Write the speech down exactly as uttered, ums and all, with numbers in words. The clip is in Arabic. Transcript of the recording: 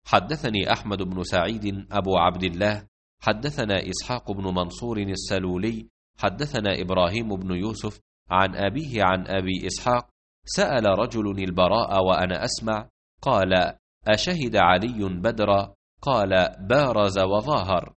حدثني أحمد بن سعيد أبو عبد الله حدثنا إسحاق بن منصور السلولي حدثنا إبراهيم بن يوسف عن أبيه عن أبي إسحاق سأل رجل البراء وأنا أسمع قال: أشهد علي بدرا؟ قال: بارز وظاهر.